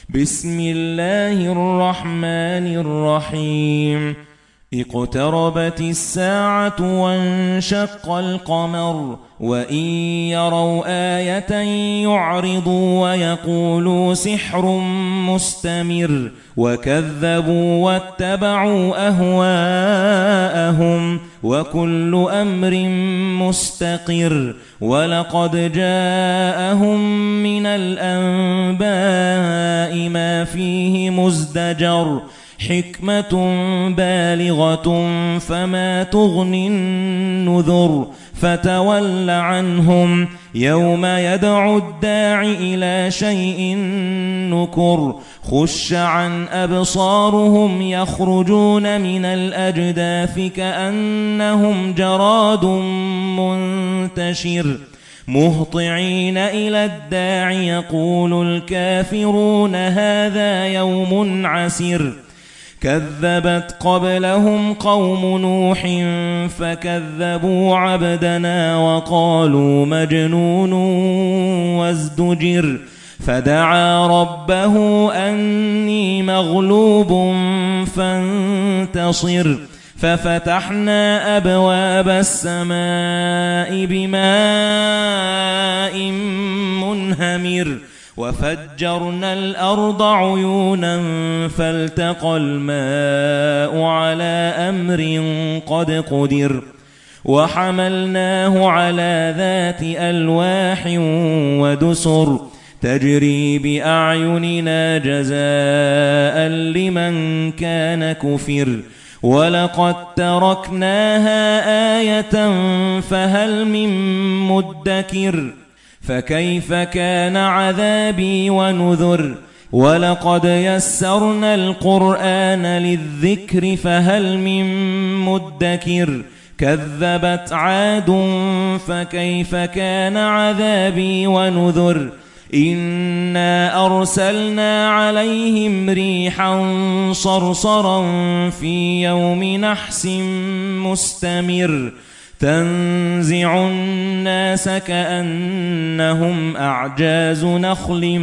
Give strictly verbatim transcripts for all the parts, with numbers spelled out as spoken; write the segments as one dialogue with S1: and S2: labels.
S1: بسم الله الرحمن الرحيم. اقتربت الساعة وانشق القمر وإن يروا آية يعرضوا ويقولوا سحر مستمر وكذبوا واتبعوا أهواءهم وكل أمر مستقر ولقد جاءهم من الأنباء ما فيه مزدجر حكمة بالغة فما تغني النذر فتول عنهم يوم يدعو الداع إلى شيء نكر خش عن أبصارهم يخرجون من الأجداث كأنهم جراد منتشر مهطعين إلى الداع يقول الكافرون هذا يوم عسر كذبت قبلهم قوم نوح فكذبوا عبدنا وقالوا مجنون وازدجر فدعا ربه أني مغلوب فانتصر ففتحنا أبواب السماء بماء منهمر وفجرنا الأرض عيونا فالتقى الماء على أمر قد قدر وحملناه على ذات ألواح ودسر تجري بأعيننا جزاء لمن كان كفر ولقد تركناها آية فهل من مدكر فكيف كان عذابي ونذر ولقد يسرنا القرآن للذكر فهل من مدكر كذبت عاد فكيف كان عذابي ونذر إنا أرسلنا عليهم ريحا صرصرا في يوم نحس مستمر تنزع الناس كأنهم أعجاز نخل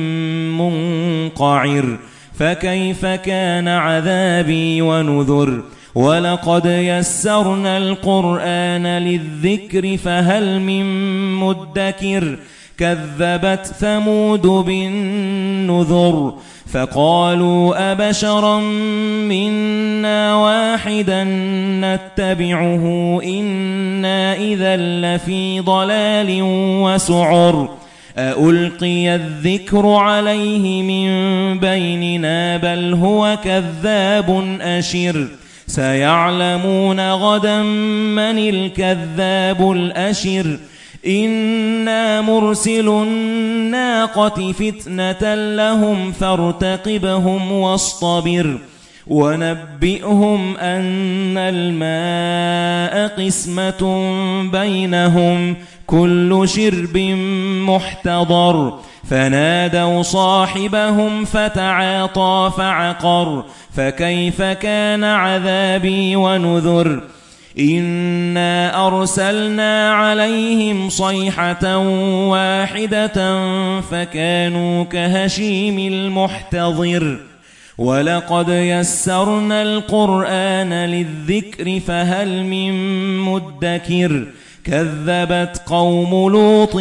S1: منقعر فكيف كان عذابي ونذر ولقد يسرنا القرآن للذكر فهل من مدكر كذبت ثمود بالنذر فقالوا أبشرا منا واحدا نتبعه إنا إذا لفي ضلال وسعر أألقي الذكر عليه من بيننا بل هو كذاب أشر سيعلمون غدا من الكذاب الأشر إنا مرسل الناقة فتنة لهم فارتقبهم واصطبر ونبئهم أن الماء قسمة بينهم كل شرب محتضر فنادوا صاحبهم فتعاطى فعقر فكيف كان عذابي ونذر إنا أرسلنا عليهم صيحة واحدة فكانوا كهشيم المحتضر ولقد يسرنا القرآن للذكر فهل من مدكر كذبت قوم لوط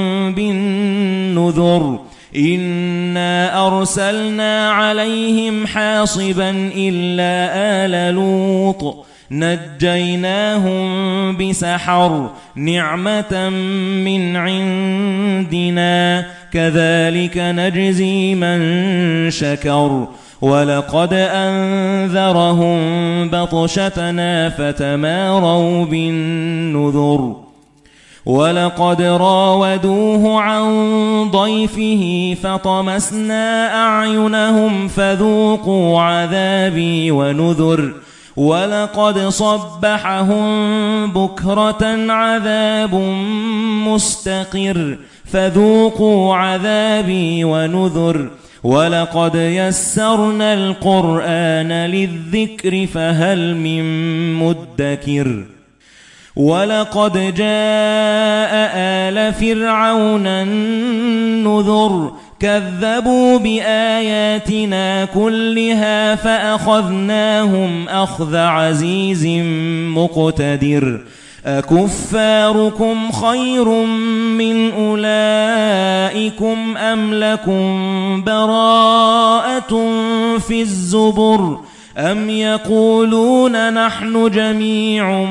S1: بالنذر إنا أرسلنا عليهم حاصبا إلا آل لوط نجيناهم بسحر نعمة من عندنا كذلك نجزي من شكر ولقد أنذرهم بطشتنا فتماروا بالنذر ولقد راودوه عن ضيفه فطمسنا أعينهم فذوقوا عذابي ونذر ولقد صبحهم بكرة عذاب مستقر فذوقوا عذابي ونذر ولقد يسرنا القرآن للذكر فهل من مدكر ولقد جاء آل فرعون النذر كذبوا بآياتنا كلها فأخذناهم أخذ عزيز مقتدر أكفاركم خير من أولئكم أم لكم براءة في الزبر أم يقولون نحن جميع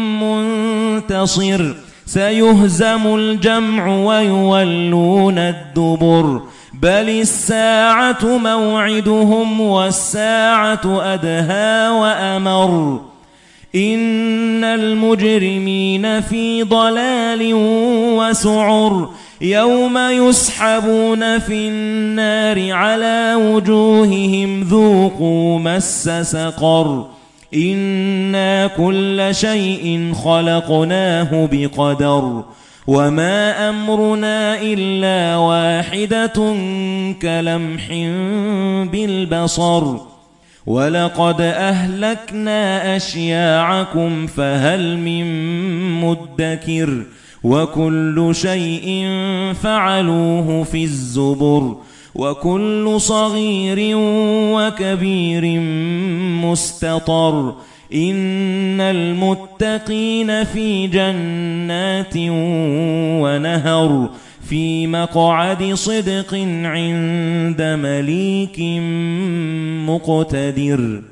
S1: منتصر سيهزم الجمع ويولون الدبر بل الساعة موعدهم والساعة أدهى وأمر إن المجرمين في ضلال وسعر يوم يسحبون في النار على وجوههم ذوقوا مس سقر إنا كل شيء خلقناه بقدر وما أمرنا إلا واحدة كلمح بالبصر ولقد أهلكنا أشياعكم فهل من مدكر وكل شيء فعلوه في الزبر وكل صغير وكبير مستطر إن المتقين في جنات ونهر في مقعد صدق عند مليك مقتدر.